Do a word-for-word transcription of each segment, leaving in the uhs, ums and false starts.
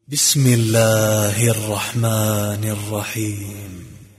بسم الله الرحمن الرحيم.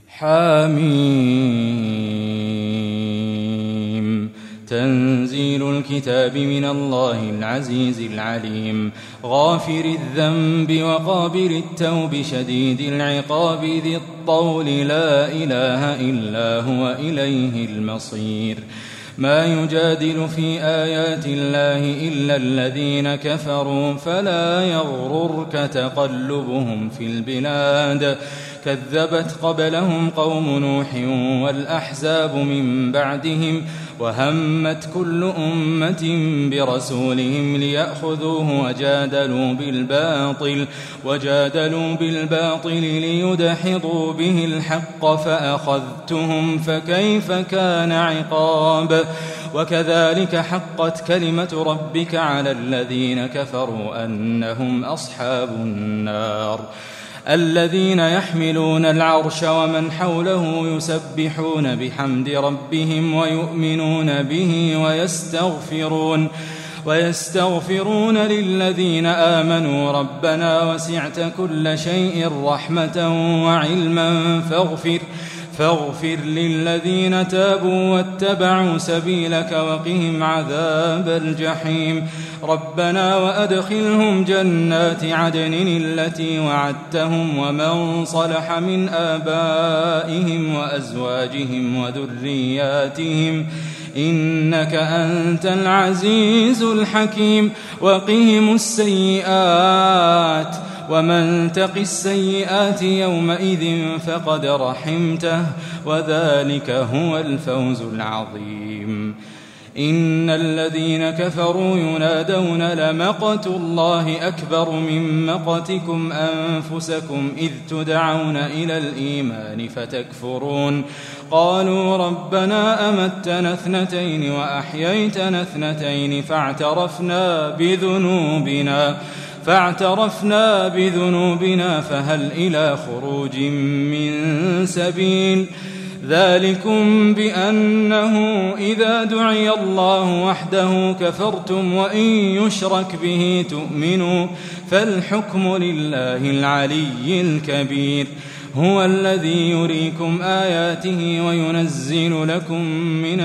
حميم. تنزيل الكتاب من الله العزيز العليم، غافر الذنب وقابل التوب شديد العقاب ذي الطول، لا إله إلا هو إليه المصير. ما يجادل في آيات الله إلا الذين كفروا، فلا يغررك تقلبهم في البلاد. كذبت قبلهم قوم نوح والأحزاب من بعدهم، وهمت كل أمة برسولهم ليأخذوه وجادلوا بالباطل وجادلوا بالباطل ليدحضوا به الحق، فأخذتهم فكيف كان عقاب. وكذلك حقت كلمة ربك على الذين كفروا أنهم أصحاب النار. الذين يحملون العرش ومن حوله يسبحون بحمد ربهم ويؤمنون به ويستغفرون ويستغفرون للذين آمنوا ربنا وسعت كل شيء رحمة وعلما فاغفر فاغفر للذين تابوا واتبعوا سبيلك وقهم عذاب الجحيم. ربنا وأدخلهم جنات عدن التي وعدتهم ومن صلح من آبائهم وأزواجهم وذرياتهم إنك أنت العزيز الحكيم. وقهم السيئات ومن تق السيئات يومئذ فقد رحمته، وذلك هو الفوز العظيم. إن الذين كفروا ينادون لمقت الله أكبر من مقتكم أنفسكم إذ تدعون إلى الإيمان فتكفرون. قالوا ربنا أمتنا اثنتين وأحييتنا اثنتين فاعترفنا بذنوبنا فاعترفنا بذنوبنا فهل إلى خروج من سبيل. ذلكم بأنه إذا دعي الله وحده كفرتم وإن يشرك به تؤمنوا، فالحكم لله العلي الكبير. هو الذي يريكم آياته وينزل لكم من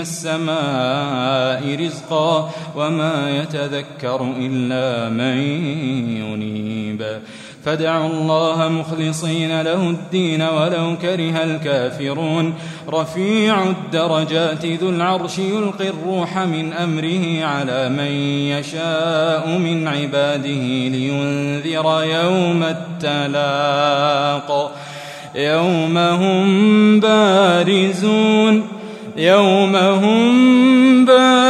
السماء رزقا وما يتذكر إلا من ينيب. فادعوا الله مخلصين له الدين ولو كره الكافرون. رفيع الدرجات ذو العرش يلقي الروح من أمره على من يشاء من عباده لينذر يوم التلاق. يوم هم بارزون يوم هم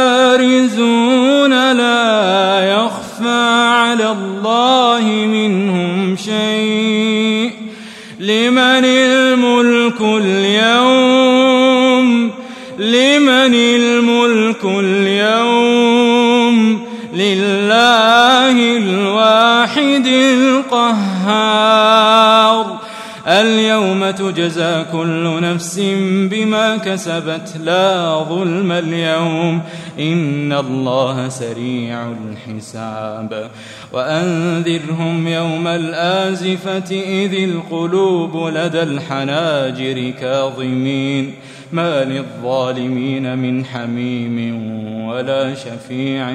بارزون لا يخفى على الله منهم شيء. لمن الملك اليوم لمن الملك اليوم لله الواحد القهار. اليوم تجزى كل نفس بما كسبت لا ظلم اليوم إن الله سريع الحساب. وأنذرهم يوم الآزفة إذ القلوب لدى الحناجر كاظمين ما للظالمين من حميم ولا شفيع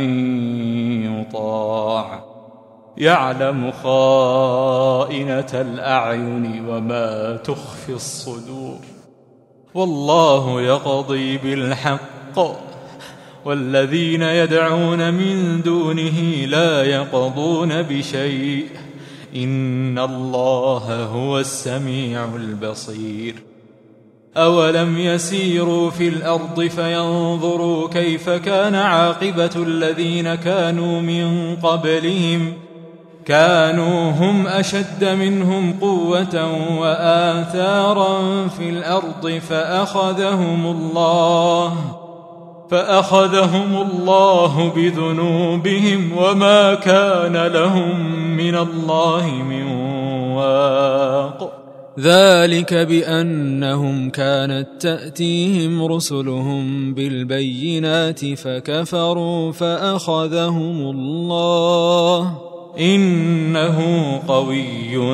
يطاع. يعلم خائنة الأعين وما تخفي الصدور. والله يقضي بالحق والذين يدعون من دونه لا يقضون بشيء إن الله هو السميع البصير. أولم يسيروا في الأرض فينظروا كيف كان عاقبة الذين كانوا من قبلهم كانوا هم أشد منهم قوة وآثارا في الأرض فأخذهم الله فأخذهم الله بذنوبهم وما كان لهم من الله من واق. ذلك بأنهم كانت تأتيهم رسلهم بالبينات فكفروا فأخذهم الله إنه قوي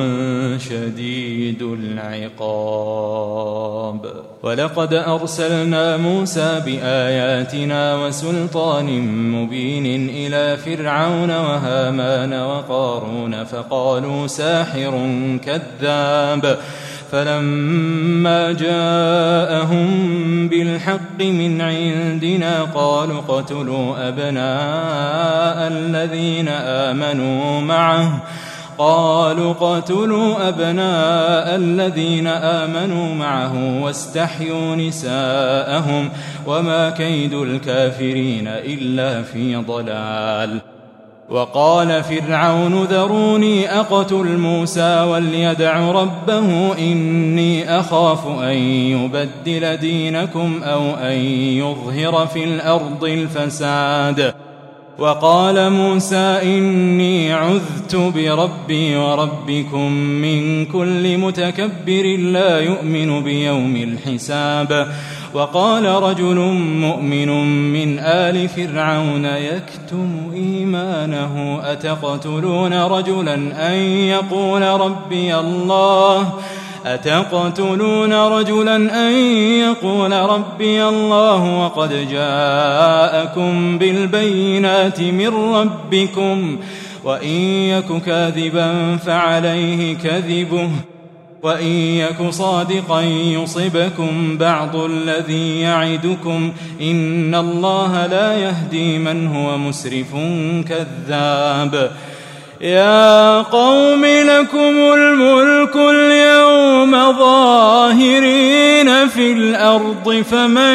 شديد العقاب. ولقد أرسلنا موسى بآياتنا وسلطان مبين إلى فرعون وهامان وقارون فقالوا ساحر كذاب، فلما جاءهم بالحق من عندنا قالوا اقتلوا أبناء الذين آمنوا معه قالوا اقتلوا أبناء الذين آمنوا معه واستحيوا نساءهم وما كيد الكافرين إلا في ضلال. وقال فرعون ذروني أقتل موسى وليدع ربه إني أخاف أن يبدل دينكم أو أن يظهر في الأرض الفساد. وقال موسى إني عذت بربي وربكم من كل متكبر لا يؤمن بيوم الحساب. وقال رجل مؤمن من آل فرعون يكتم إيمانه أتقتلون رجلا أن يقول ربي الله أتقتلون رجلا أن يقول ربي الله وقد جاءكم بالبينات من ربكم وإن يك كاذبا فعليه كذبه وإن يك صادقا يصبكم بعض الذي يعدكم إن الله لا يهدي من هو مسرف كذاب. يا قوم لكم الملك اليوم ظاهرين في الأرض فمن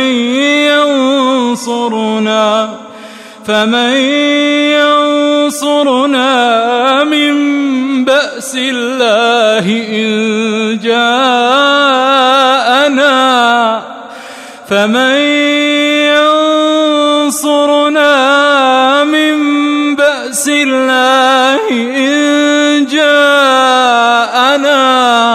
ينصرنا فمن ينصرنا من بأس الله إن جاءنا فمن ينصرنا من بأس الله إن جاءنا.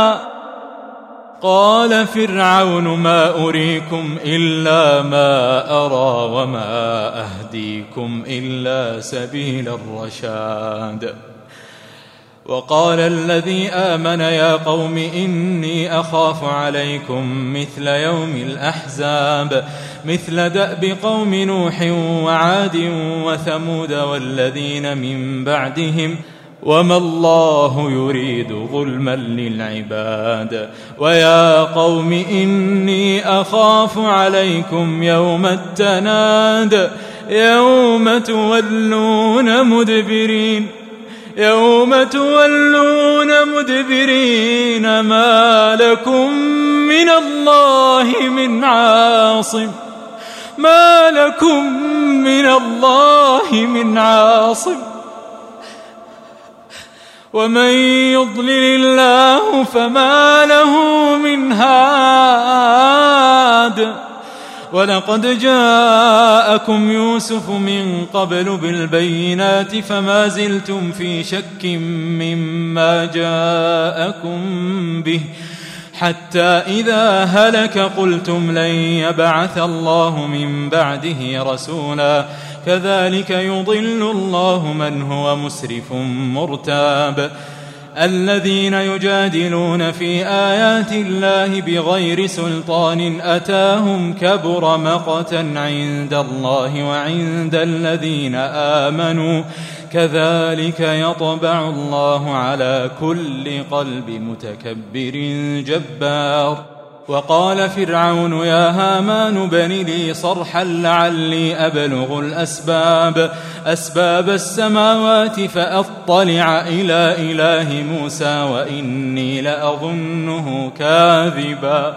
قال فرعون ما أريكم إلا ما أرى وما أهديكم إلا سبيل الرشاد. وقال الذي آمن يا قوم إني أخاف عليكم مثل يوم الأحزاب مثل دأب قوم نوح وعاد وثمود والذين من بعدهم وما الله يريد ظلما للعباد. ويا قوم إني أخاف عليكم يوم التناد يوم تولون مدبرين يوم تولون مدبرين ما لكم من الله من عاصم ما لكم من الله من عاصم ومن يضلل الله فما له من هاد. ولقد جاءكم يوسف من قبل بالبينات فما زلتم في شك مما جاءكم به حتى إذا هلك قلتم لن يبعث الله من بعده رسولا كذلك يضل الله من هو مسرف مرتاب. الذين يجادلون في آيات الله بغير سلطان أتاهم كبر مقتا عند الله وعند الذين آمنوا كذلك يطبع الله على كل قلب متكبر جبار. وقال فرعون يا هامان ابن لي صرحا لعلي أبلغ الأسباب أسباب السماوات فأطلع إلى إله موسى وإني لأظنه كاذبا.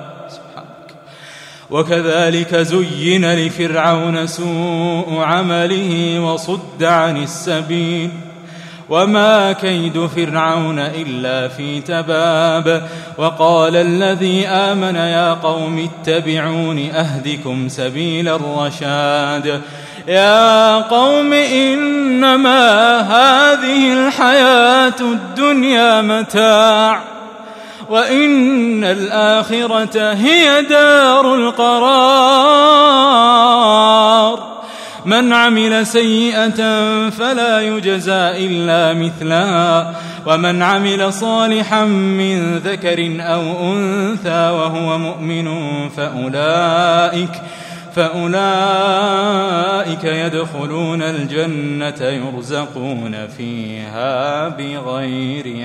وكذلك زين لفرعون سوء عمله وصد عن السبيل وما كيد فرعون إلا في تباب. وقال الذي آمن يا قوم اتبعون أهدكم سبيل الرشاد. يا قوم إنما هذه الحياة الدنيا متاع وإن الآخرة هي دار القرار من عمل سيئة فلا يجزى إلا مثلها ومن عمل صالحا من ذكر أو أنثى وهو مؤمن فأولئك فأولئك يدخلون الجنة يرزقون فيها بغير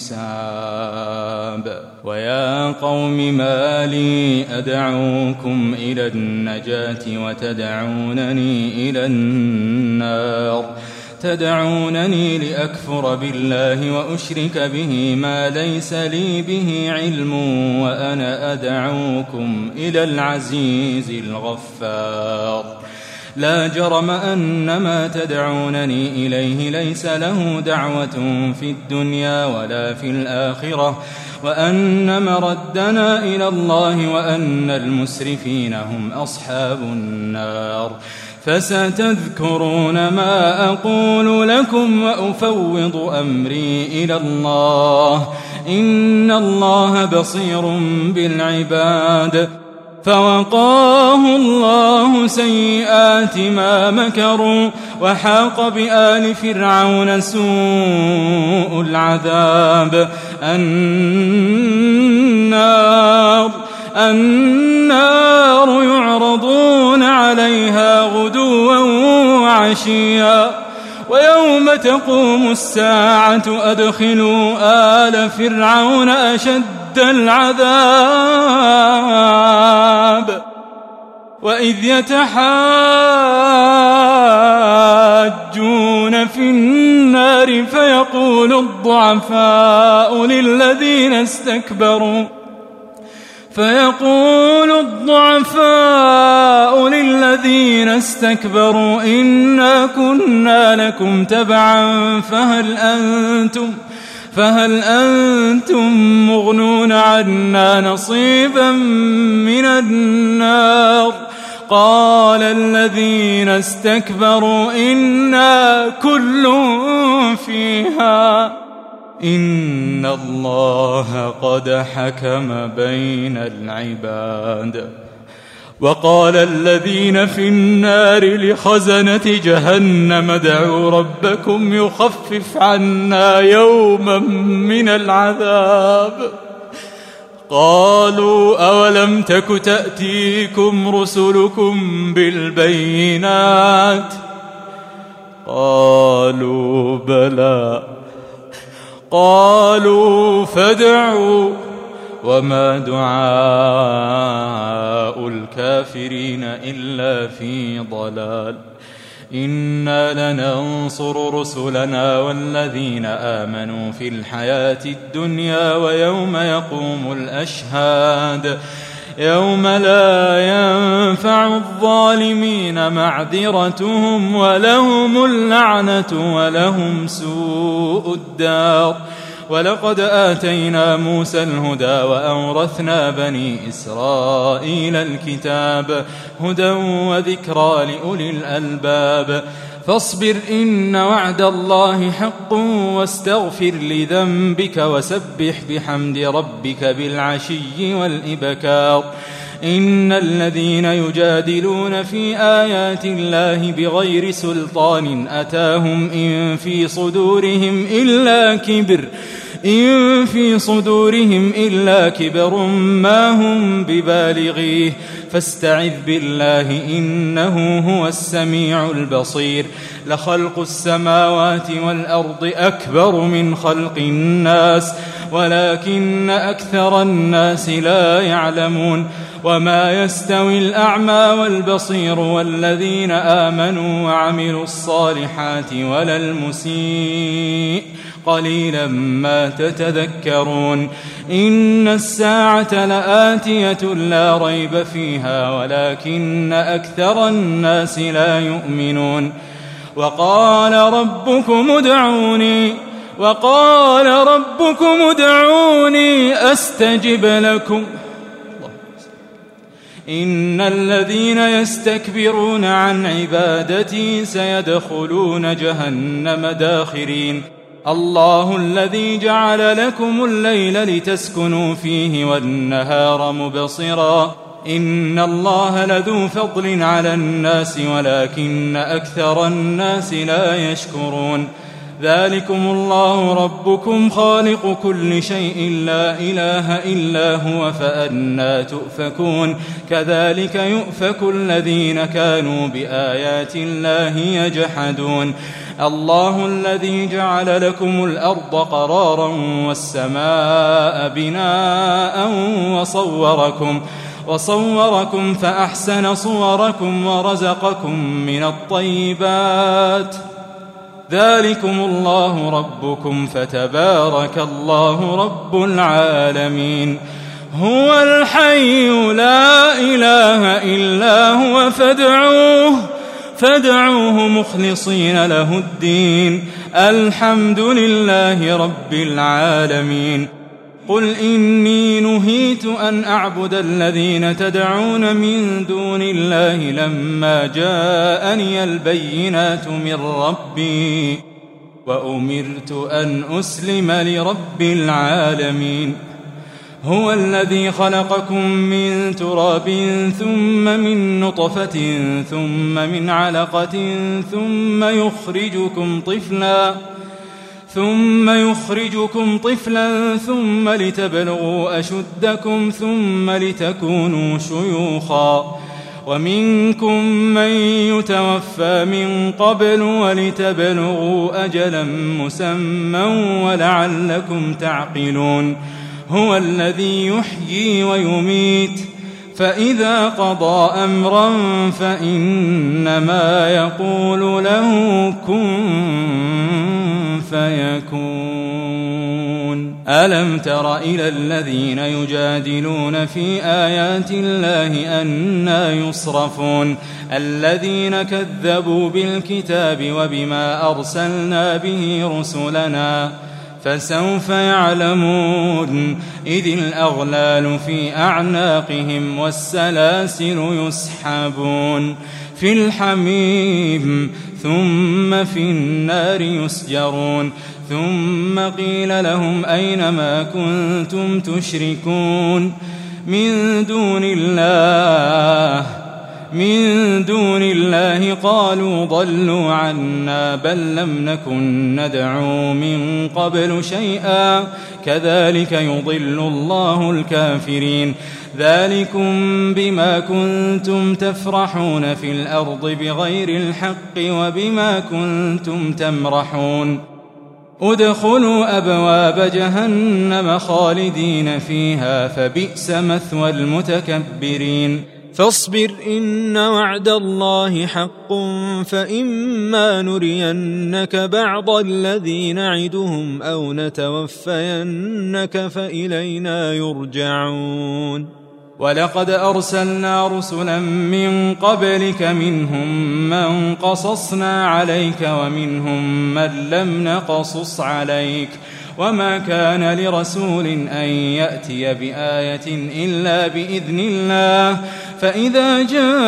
حساب. ويا قوم ما لي أدعوكم إلى النجاة وتدعونني إلى النار تدعونني لأكفر بالله وأشرك به ما ليس لي به علم وأنا أدعوكم إلى العزيز الغفار. لا جرم أن ما تدعونني إليه ليس له دعوة في الدنيا ولا في الآخرة وأن مردنا إلى الله وأن المسرفين هم أصحاب النار. فستذكرون ما أقول لكم وأفوض أمري إلى الله إن الله بصير بالعباد. فوقاه الله سيئات ما مكروا وحاق بآل فرعون سوء العذاب. النار النار يعرضون عليها غدوا وعشيا ويوم تقوم الساعة أدخلوا آل فرعون أشد العذاب. وإذ يتحاجون في النار فيقول الضعفاء للذين استكبروا فيقول الضعفاء للذين استكبروا إنا كنا لكم تبعا فهل أنتم فهل أنتم مغنون عنا نصيبا من النار. قال الذين استكبروا إنا كل فيها إن الله قد حكم بين العباد. وقال الذين في النار لخزنة جهنم ادعوا ربكم يخفف عنا يوما من العذاب. قالوا أولم تك تأتيكم رسلكم بالبينات قالوا بلى قالوا فادعوا وما دعاء الكافرين إلا في ضلال. إنا لننصر رسلنا والذين آمنوا في الحياة الدنيا ويوم يقوم الأشهاد يوم لا ينفع الظالمين معذرتهم ولهم اللعنة ولهم سوء الدار. ولقد آتينا موسى الهدى وأورثنا بني إسرائيل الكتاب هدى وذكرى لأولي الألباب. فاصبر إن وعد الله حق واستغفر لذنبك وسبح بحمد ربك بالعشي والإبكار. إن الذين يجادلون في آيات الله بغير سلطان أتاهم إن في صدورهم إلا كبر إن في صدورهم إلا كبر ما هم ببالغيه فاستعذ بالله إنه هو السميع البصير. لخلق السماوات والأرض أكبر من خلق الناس ولكن أكثر الناس لا يعلمون. وما يستوي الأعمى والبصير والذين آمنوا وعملوا الصالحات ولا المسيء قليلا ما تتذكرون. إن الساعة لآتية لا ريب فيها ولكن أكثر الناس لا يؤمنون. وقال ربكم ادعوني وقال ربكم ادعوني أستجب لكم. إن الذين يستكبرون عن عبادتي سيدخلون جهنم داخرين. الله الذي جعل لكم الليل لتسكنوا فيه والنهار مبصرا إن الله لذو فضل على الناس ولكن أكثر الناس لا يشكرون ذلكم الله ربكم خالق كل شيء لا إله إلا هو فأنى تؤفكون كذلك يؤفك الذين كانوا بآيات الله يجحدون الله الذي جعل لكم الأرض قرارا والسماء بناء وصوركم وصوركم فأحسن صوركم ورزقكم من الطيبات ذلكم الله ربكم فتبارك الله رب العالمين هو الحي لا إله إلا هو فادعوه فادعوه مخلصين له الدين الحمد لله رب العالمين قل إني نهيت أن أعبد الذين تدعون من دون الله لما جاءني البينات من ربي وأمرت أن أسلم لرب العالمين هو الذي خلقكم من تراب ثم من نطفة ثم من علقة ثم يخرجكم طفلا ثم يخرجكم طفلا ثم لتبلغوا أشدكم ثم لتكونوا شيوخا ومنكم من يتوفى من قبل ولتبلغوا أجلا مسمى ولعلكم تعقلون هو الذي يحيي ويميت فإذا قضى أمرا فإنما يقول له كن فيكون ألم تر إلى الذين يجادلون في آيات الله أنى يصرفون الذين كذبوا بالكتاب وبما أرسلنا به رسلنا فسوف يعلمون إذ الأغلال في أعناقهم والسلاسل يسحبون في الحميم ثم في النار يسجرون ثم قيل لهم أين ما كنتم تشركون من دون الله من دون الله قالوا ضلوا عنا بل لم نكن ندعو من قبل شيئا كذلك يضل الله الكافرين ذلكم بما كنتم تفرحون في الأرض بغير الحق وبما كنتم تمرحون ادخلوا أبواب جهنم خالدين فيها فبئس مثوى المتكبرين فاصبر إن وعد الله حق فإما نرينك بعض الذي نعدهم أو نتوفينك فإلينا يرجعون ولقد أرسلنا رسلا من قبلك منهم من قصصنا عليك ومنهم من لم نقصص عليك وما كان لرسول أن يأتي بآية إلا بإذن الله فإذا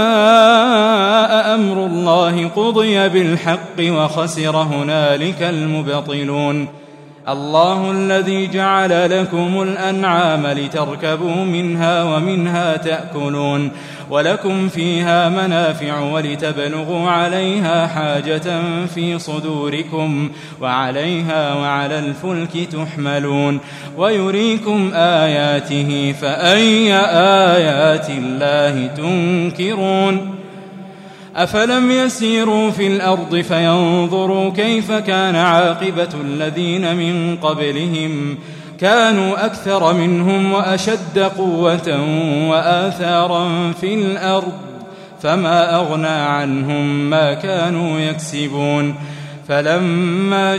جاء أمر الله قضي بالحق وخسر هنالك المبطلون الله الذي جعل لكم الأنعام لتركبوا منها ومنها تأكلون ولكم فيها منافع ولتبلغوا عليها حاجة في صدوركم وعليها وعلى الفلك تحملون ويريكم آياته فأي آيات الله تنكرون أفلم يسيروا في الأرض فينظروا كيف كان عاقبة الذين من قبلهم كانوا أكثر منهم وأشد قوة وآثارا في الأرض فما أغنى عنهم ما كانوا يكسبون فلما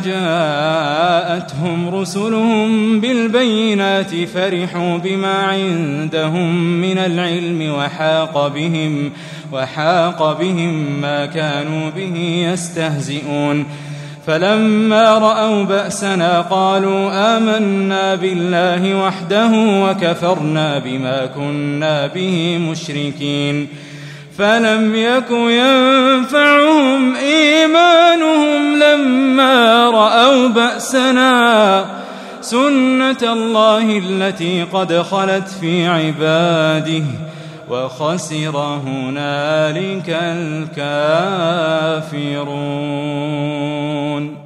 جاءتهم رسلهم بالبينات فرحوا بما عندهم من العلم وحاق بهم وحاق بهم ما كانوا به يستهزئون فلما رأوا بأسنا قالوا آمنا بالله وحده وكفرنا بما كنا به مشركين فلم يك ينفعهم إيمانهم لما رأوا بأسنا سنة الله التي قد خلت في عباده وخسر هنالك الكافرون.